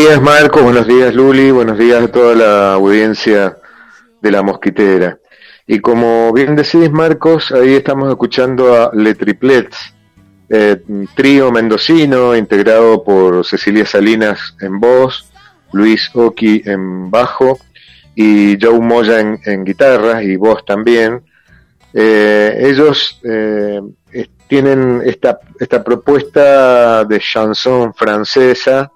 días, Marcos, buenos días, Luli, buenos días a toda la audiencia de La Mosquitera. Y como bien decís, Marcos, ahí estamos escuchando a Le Triplets, trío mendocino integrado por Cecilia Salinas en voz, Luis Oki en bajo y Joe Moya en guitarra y voz también. Ellos tienen esta propuesta de chanson francesa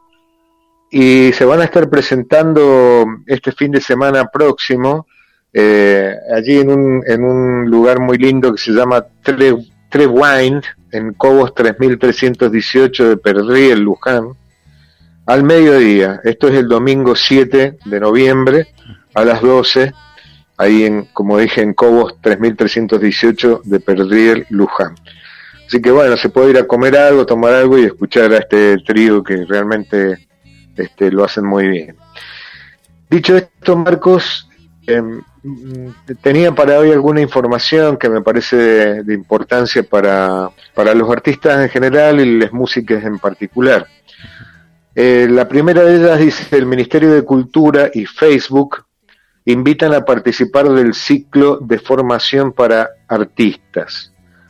y se van a estar presentando este fin de semana próximo allí en un lugar muy lindo que se llama Trewind, en Cobos 3318 de Perdriel, Luján, al mediodía. Esto es el domingo 7 de noviembre a las 12, ahí como dije, en Cobos 3318 de Perdriel, Luján. Así que bueno, se puede ir a comer algo, tomar algo y escuchar a este trío que realmente lo hacen muy bien. Dicho esto, Marcos, tenía para hoy alguna información que me parece de importancia para los artistas en general y las músicas en particular. La primera de ellas dice: el Ministerio de Cultura y Facebook invitan a participar del ciclo de formación para artistas.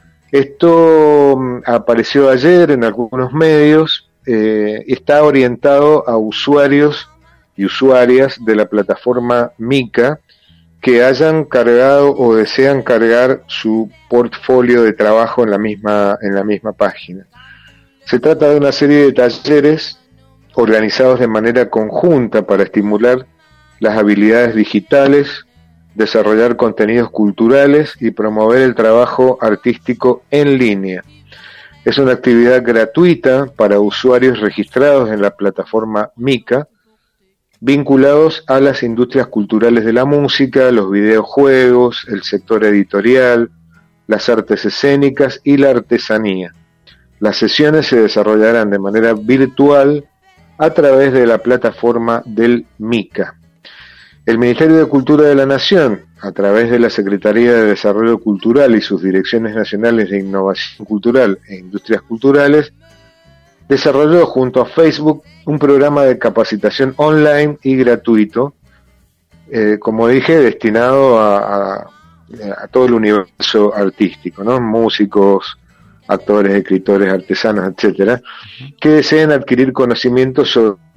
Esto apareció ayer en algunos medios. Está orientado a usuarios y usuarias de la plataforma Mica que hayan cargado o desean cargar su portfolio de trabajo en la misma página. Se trata de una serie de talleres organizados de manera conjunta para estimular las habilidades digitales, desarrollar contenidos culturales y promover el trabajo artístico en línea. Es una actividad gratuita para usuarios registrados en la plataforma Mica, vinculados a las industrias culturales de la música, los videojuegos, el sector editorial, las artes escénicas y la artesanía. Las sesiones se desarrollarán de manera virtual a través de la plataforma del Mica. El Ministerio de Cultura de la Nación, a través de la Secretaría de Desarrollo Cultural y sus Direcciones Nacionales de Innovación Cultural e Industrias Culturales, desarrolló junto a Facebook un programa de capacitación online y gratuito, como dije, destinado a todo el universo artístico, ¿no? Músicos, actores, escritores, artesanos, etcétera, que deseen adquirir conocimientos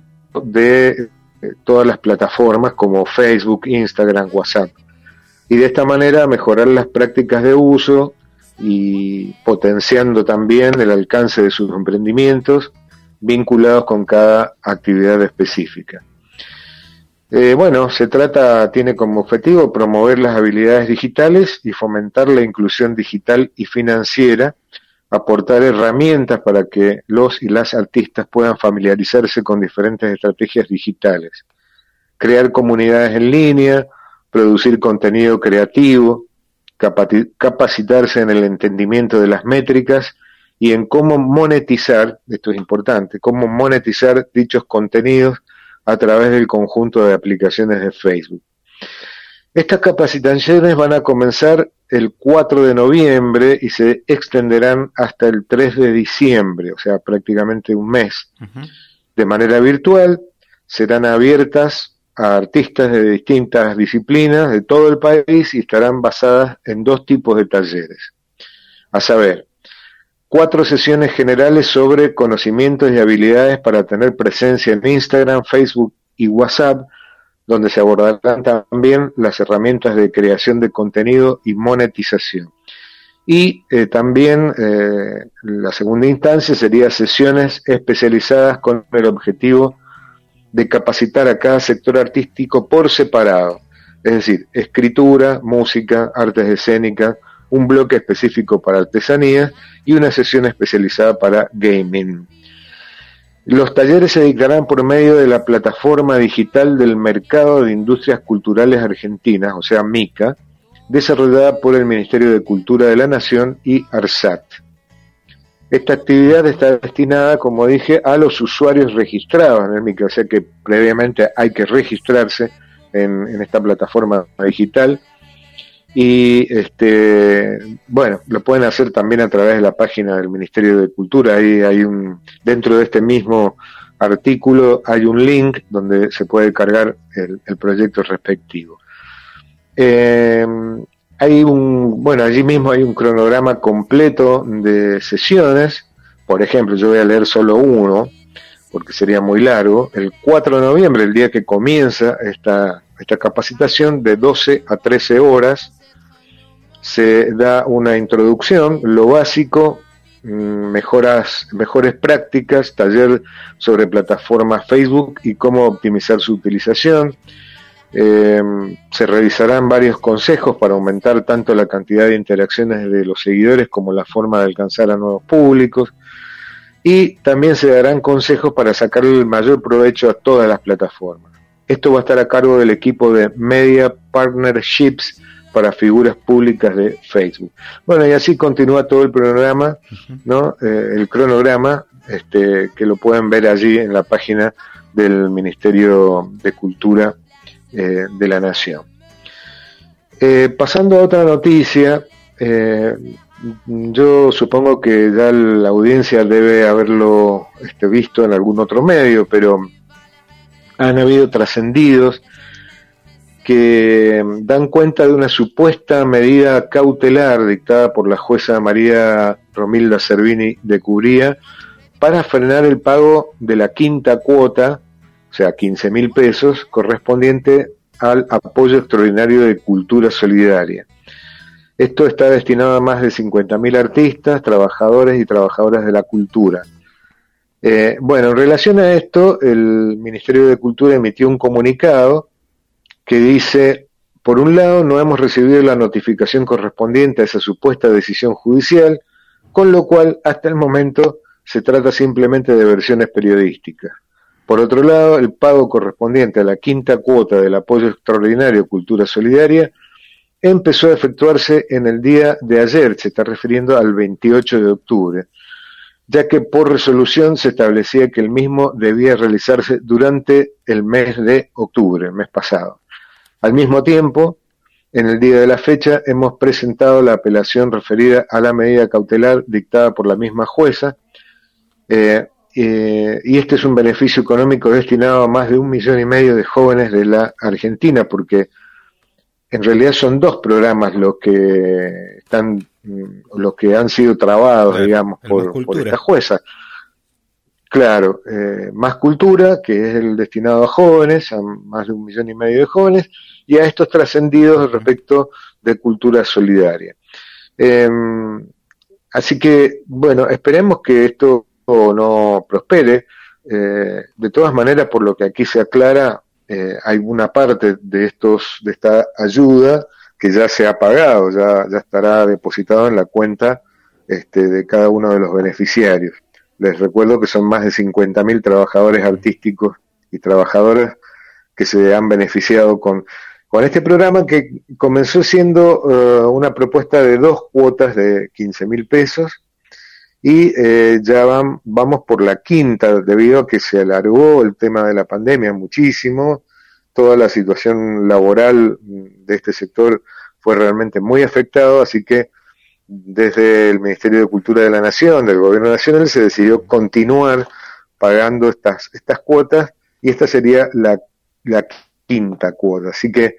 de todas las plataformas como Facebook, Instagram, WhatsApp, y de esta manera mejorar las prácticas de uso y potenciando también el alcance de sus emprendimientos vinculados con cada actividad específica. Tiene como objetivo promover las habilidades digitales y fomentar la inclusión digital y financiera, aportar herramientas para que los y las artistas puedan familiarizarse con diferentes estrategias digitales, crear comunidades en línea, producir contenido creativo, capacitarse en el entendimiento de las métricas y en cómo monetizar, esto es importante, cómo monetizar dichos contenidos a través del conjunto de aplicaciones de Facebook. Estas capacitaciones van a comenzar el 4 de noviembre y se extenderán hasta el 3 de diciembre, o sea, prácticamente un mes. De manera virtual, serán abiertas a artistas de distintas disciplinas de todo el país y estarán basadas en dos tipos de talleres. A saber, 4 sesiones generales sobre conocimientos y habilidades para tener presencia en Instagram, Facebook y WhatsApp, donde se abordarán también las herramientas de creación de contenido y monetización. Y también la segunda instancia sería sesiones especializadas con el objetivo de capacitar a cada sector artístico por separado, es decir, escritura, música, artes escénicas, un bloque específico para artesanías y una sesión especializada para gaming. Los talleres se dictarán por medio de la plataforma digital del Mercado de Industrias Culturales Argentinas, o sea, MICA, desarrollada por el Ministerio de Cultura de la Nación y ARSAT. Esta actividad está destinada, como dije, a los usuarios registrados en el MICA, o sea que previamente hay que registrarse en esta plataforma digital y lo pueden hacer también a través de la página del Ministerio de Cultura. Ahí hay dentro de este mismo artículo hay un link donde se puede cargar el proyecto respectivo. Allí mismo hay un cronograma completo de sesiones. Por ejemplo, yo voy a leer solo uno, porque sería muy largo. El 4 de noviembre, el día que comienza esta capacitación, de 12 a 13 horas, se da una introducción, lo básico, mejores prácticas, taller sobre plataformas Facebook y cómo optimizar su utilización. Se revisarán varios consejos para aumentar tanto la cantidad de interacciones de los seguidores como la forma de alcanzar a nuevos públicos, y también se darán consejos para sacar el mayor provecho a todas las plataformas. Esto va a estar a cargo del equipo de Media Partnerships para figuras públicas de Facebook. Bueno, y así continúa todo el programa, ¿no? El cronograma, que lo pueden ver allí en la página del Ministerio de Cultura de la Nación. Pasando a otra noticia, yo supongo que ya la audiencia debe haberlo visto en algún otro medio, pero han habido trascendidos que dan cuenta de una supuesta medida cautelar dictada por la jueza María Romilda Servini de Cubría para frenar el pago de la quinta cuota, o sea, 15.000 pesos, correspondiente al apoyo extraordinario de Cultura Solidaria. Esto está destinado a más de 50.000 artistas, trabajadores y trabajadoras de la cultura. En relación a esto, el Ministerio de Cultura emitió un comunicado que dice: por un lado, no hemos recibido la notificación correspondiente a esa supuesta decisión judicial, con lo cual, hasta el momento, se trata simplemente de versiones periodísticas. Por otro lado, el pago correspondiente a la quinta cuota del apoyo extraordinario Cultura Solidaria empezó a efectuarse en el día de ayer, se está refiriendo al 28 de octubre, ya que por resolución se establecía que el mismo debía realizarse durante el mes de octubre, el mes pasado. Al mismo tiempo, en el día de la fecha, hemos presentado la apelación referida a la medida cautelar dictada por la misma jueza, y este es un beneficio económico destinado a más de 1,5 millones de jóvenes de la Argentina, porque en realidad son dos programas los que han sido trabados, claro, digamos, por esta jueza. Claro, Más Cultura, que es el destinado a jóvenes, a más de 1,5 millones de jóvenes, y a estos trascendidos respecto de Cultura Solidaria. Así que, bueno, esperemos que esto no prospere. De todas maneras, por lo que aquí se aclara, hay una parte de esta ayuda que ya se ha pagado, ya estará depositado en la cuenta de cada uno de los beneficiarios. Les recuerdo que son más de 50.000 trabajadores artísticos y trabajadoras que se han beneficiado con este programa, que comenzó siendo una propuesta de 2 cuotas de 15.000 pesos, y ya vamos por la quinta, debido a que se alargó el tema de la pandemia muchísimo. Toda la situación laboral de este sector fue realmente muy afectado, así que desde el Ministerio de Cultura de la Nación, del Gobierno Nacional, se decidió continuar pagando estas cuotas, y esta sería la quinta cuota. Así que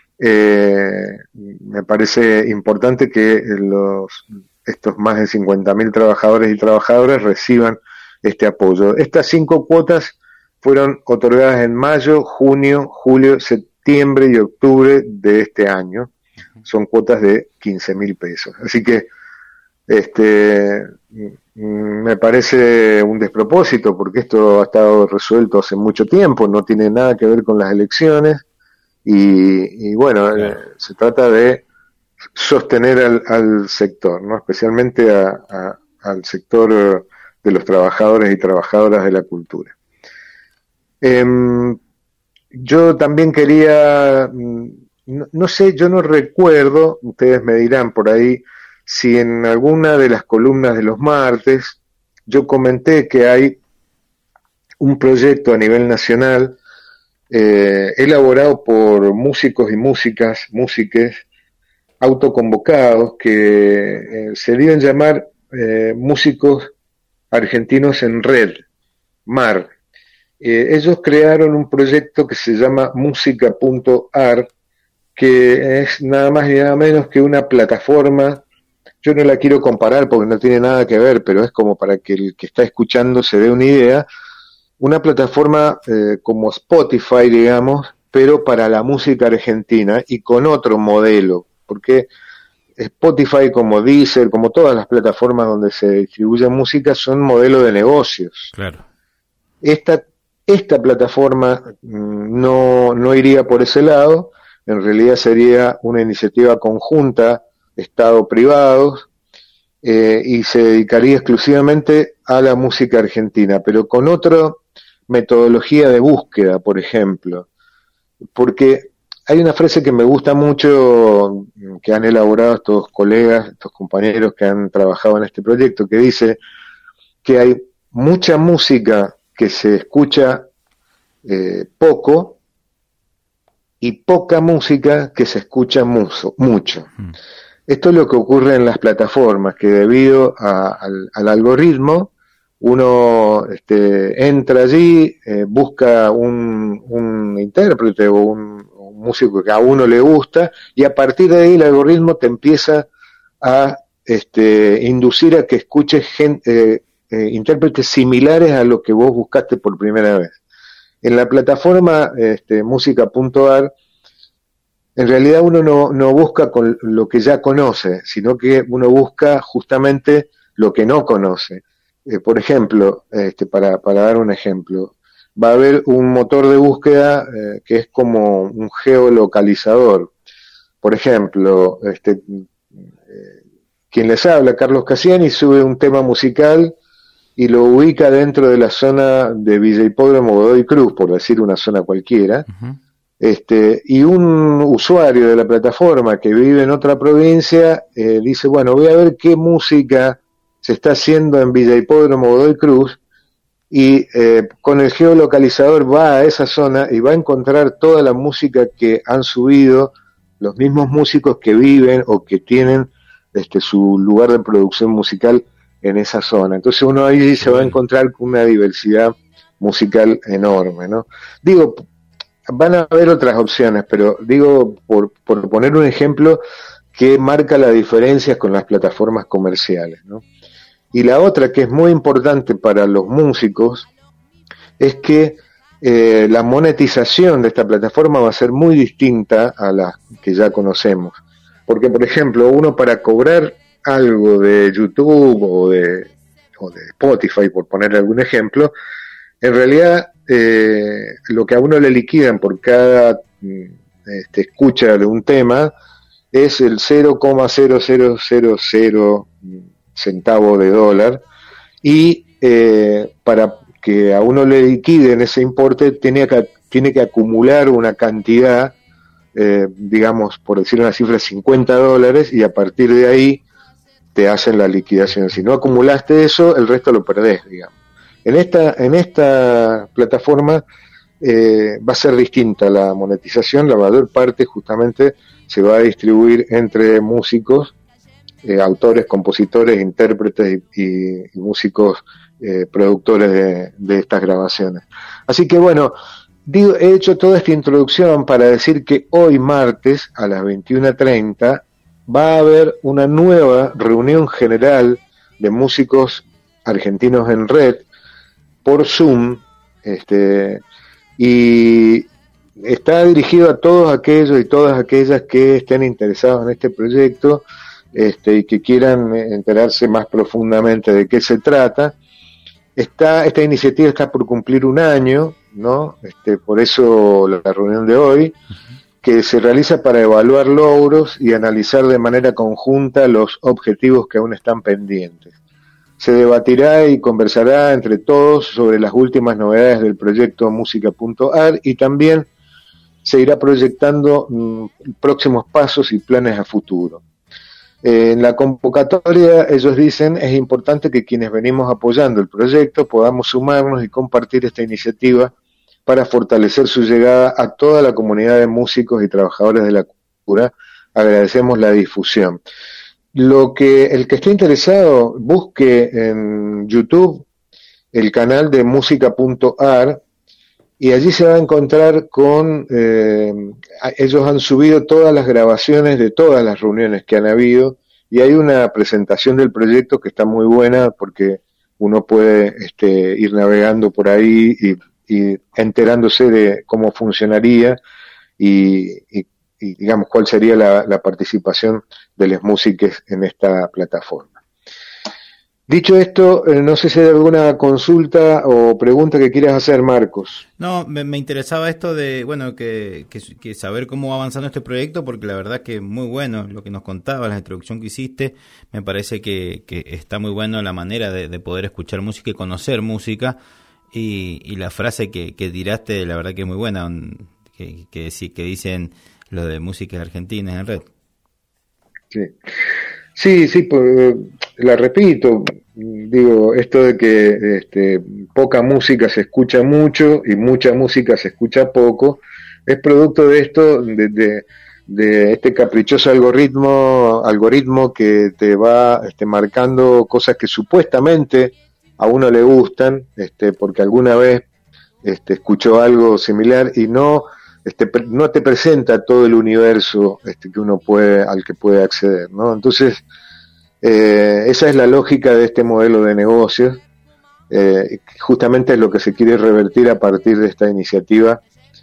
me parece importante que estos más de 50.000 trabajadores y trabajadoras reciban este apoyo. Estas 5 cuotas fueron otorgadas en mayo, junio, julio, septiembre y octubre de este año. Son cuotas de 15.000 pesos. Así que me parece un despropósito, porque esto ha estado resuelto hace mucho tiempo, no tiene nada que ver con las elecciones, y bueno, claro, se trata de sostener al sector, ¿no? Especialmente al sector de los trabajadores y trabajadoras de la cultura. Yo también quería, no sé, yo no recuerdo, ustedes me dirán por ahí, si en alguna de las columnas de los martes yo comenté que hay un proyecto a nivel nacional elaborado por músicos y músicas autoconvocados, que se deben llamar Músicos Argentinos en Red, MAR. Ellos crearon un proyecto que se llama Música.ar, que es nada más y nada menos que una plataforma. Yo no la quiero comparar porque no tiene nada que ver, pero es como para que el que está escuchando se dé una idea. Una plataforma como Spotify, digamos, pero para la música argentina y con otro modelo, porque Spotify, como Deezer, como todas las plataformas donde se distribuye música, son modelos de negocios. Claro. Esta plataforma no iría por ese lado, en realidad sería una iniciativa conjunta, Estado-privados, y se dedicaría exclusivamente a la música argentina, pero con otra metodología de búsqueda, por ejemplo. Porque hay una frase que me gusta mucho, que han elaborado estos colegas, estos compañeros que han trabajado en este proyecto, que dice que hay mucha música que se escucha poco y poca música que se escucha mucho. Esto es lo que ocurre en las plataformas, que debido al algoritmo, uno entra allí, busca un intérprete o un músico que a uno le gusta, y a partir de ahí el algoritmo te empieza a inducir a que escuches intérpretes similares a lo que vos buscaste por primera vez. En la plataforma música.ar, en realidad uno no busca con lo que ya conoce, sino que uno busca justamente lo que no conoce. Por ejemplo, para dar un ejemplo, va a haber un motor de búsqueda que es como un geolocalizador. Por ejemplo, quien les habla, Carlos Cassiani, sube un tema musical y lo ubica dentro de la zona de Villa Hipódromo Godoy Cruz, por decir una zona cualquiera. Uh-huh. Y un usuario de la plataforma que vive en otra provincia dice, bueno, voy a ver qué música se está haciendo en Villa Hipódromo Godoy Cruz, y con el geolocalizador va a esa zona y va a encontrar toda la música que han subido los mismos músicos que viven o que tienen su lugar de producción musical en esa zona. Entonces uno ahí se va a encontrar con una diversidad musical enorme, ¿no? Digo, van a haber otras opciones, pero digo, por poner un ejemplo que marca la diferencia con las plataformas comerciales, ¿no? Y la otra que es muy importante para los músicos es que la monetización de esta plataforma va a ser muy distinta a las que ya conocemos. Porque, por ejemplo, uno para cobrar algo de YouTube o de Spotify, por poner algún ejemplo, en realidad lo que a uno le liquidan por cada escucha de un tema es el 0,0000 centavo de dólar, y para que a uno le liquiden ese importe tiene que acumular una cantidad, digamos, por decir una cifra, $50, y a partir de ahí te hacen la liquidación. Si no acumulaste eso, el resto lo perdés, digamos. En esta plataforma va a ser distinta la monetización. La mayor parte justamente se va a distribuir entre músicos, autores, compositores, intérpretes y músicos productores de estas grabaciones. Así que bueno, he hecho toda esta introducción para decir que hoy martes a las 21:30 va a haber una nueva reunión general de músicos argentinos en red por Zoom, y está dirigido a todos aquellos y todas aquellas que estén interesados en este proyecto, y que quieran enterarse más profundamente de qué se trata. Esta iniciativa está por cumplir un año, ¿no? Por eso la reunión de hoy, que se realiza para evaluar logros y analizar de manera conjunta los objetivos que aún están pendientes. Se debatirá y conversará entre todos sobre las últimas novedades del proyecto Música.ar, y también se irá proyectando próximos pasos y planes a futuro. En la convocatoria ellos dicen: es importante que quienes venimos apoyando el proyecto podamos sumarnos y compartir esta iniciativa para fortalecer su llegada a toda la comunidad de músicos y trabajadores de la cultura. Agradecemos la difusión. El que esté interesado, busque en YouTube el canal de Música.ar y allí se va a encontrar con, ellos han subido todas las grabaciones de todas las reuniones que han habido, y hay una presentación del proyecto que está muy buena porque uno puede ir navegando por ahí y enterándose de cómo funcionaría y digamos cuál sería la participación de los músicos en esta plataforma. Dicho esto, no sé si hay alguna consulta o pregunta que quieras hacer, Marcos. No, me interesaba esto de, bueno, que saber cómo va avanzando este proyecto, porque la verdad que muy bueno lo que nos contabas, la introducción que hiciste, me parece que está muy bueno la manera de poder escuchar música y conocer música, y la frase que tiraste, la verdad que es muy buena, que dicen lo de música argentina en red. Sí, pues, la repito, digo, esto de que poca música se escucha mucho y mucha música se escucha poco, es producto de esto, de este caprichoso algoritmo que te va marcando cosas que supuestamente a uno le gustan, porque alguna vez escuchó algo similar y no te presenta todo el universo que uno al que puede acceder, ¿no? Entonces, esa es la lógica de este modelo de negocios, justamente es lo que se quiere revertir a partir de esta iniciativa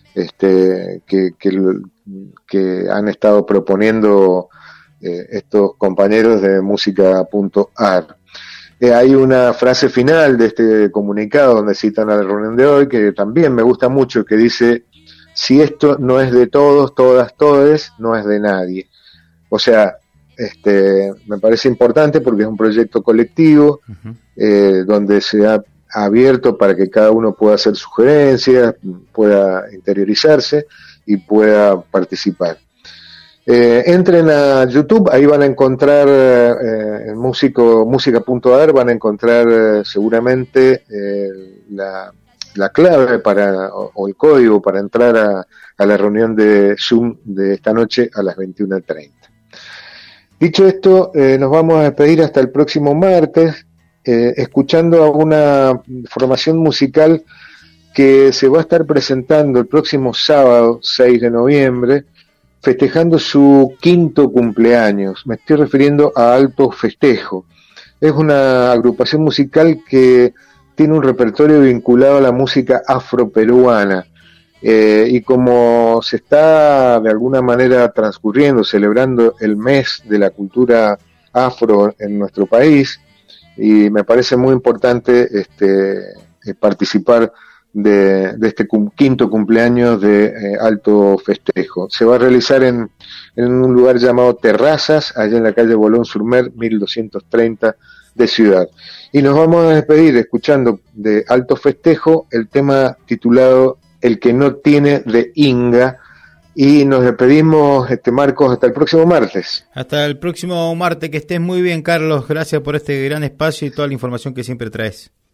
que han estado proponiendo estos compañeros de música.ar. Hay una frase final de este comunicado donde citan a la reunión de hoy que también me gusta mucho, que dice: si esto no es de todos, todas, todes, no es de nadie. O sea, me parece importante porque es un proyecto colectivo, donde se ha abierto para que cada uno pueda hacer sugerencias, pueda interiorizarse y pueda participar. Entren a YouTube, ahí van a encontrar en música.ar, van a encontrar seguramente la clave o el código para entrar a la reunión de Zoom de esta noche a las 21:30. Dicho esto, nos vamos a despedir hasta el próximo martes, escuchando a una formación musical que se va a estar presentando el próximo sábado 6 de noviembre, festejando su 5º cumpleaños. Me estoy refiriendo a Alto Festejo. Es una agrupación musical que tiene un repertorio vinculado a la música afroperuana, y como se está de alguna manera transcurriendo, celebrando el mes de la cultura afro en nuestro país, y me parece muy importante participar de este 5º cumpleaños de Alto Festejo. Se va a realizar en un lugar llamado Terrazas, allá en la calle Boulogne-sur-Mer, 1230 de Ciudad. Y nos vamos a despedir escuchando de Alto Festejo el tema titulado El que no tiene, de Inga. Y nos despedimos, Marcos, hasta el próximo martes. Hasta el próximo martes, que estés muy bien, Carlos. Gracias por este gran espacio y toda la información que siempre traes.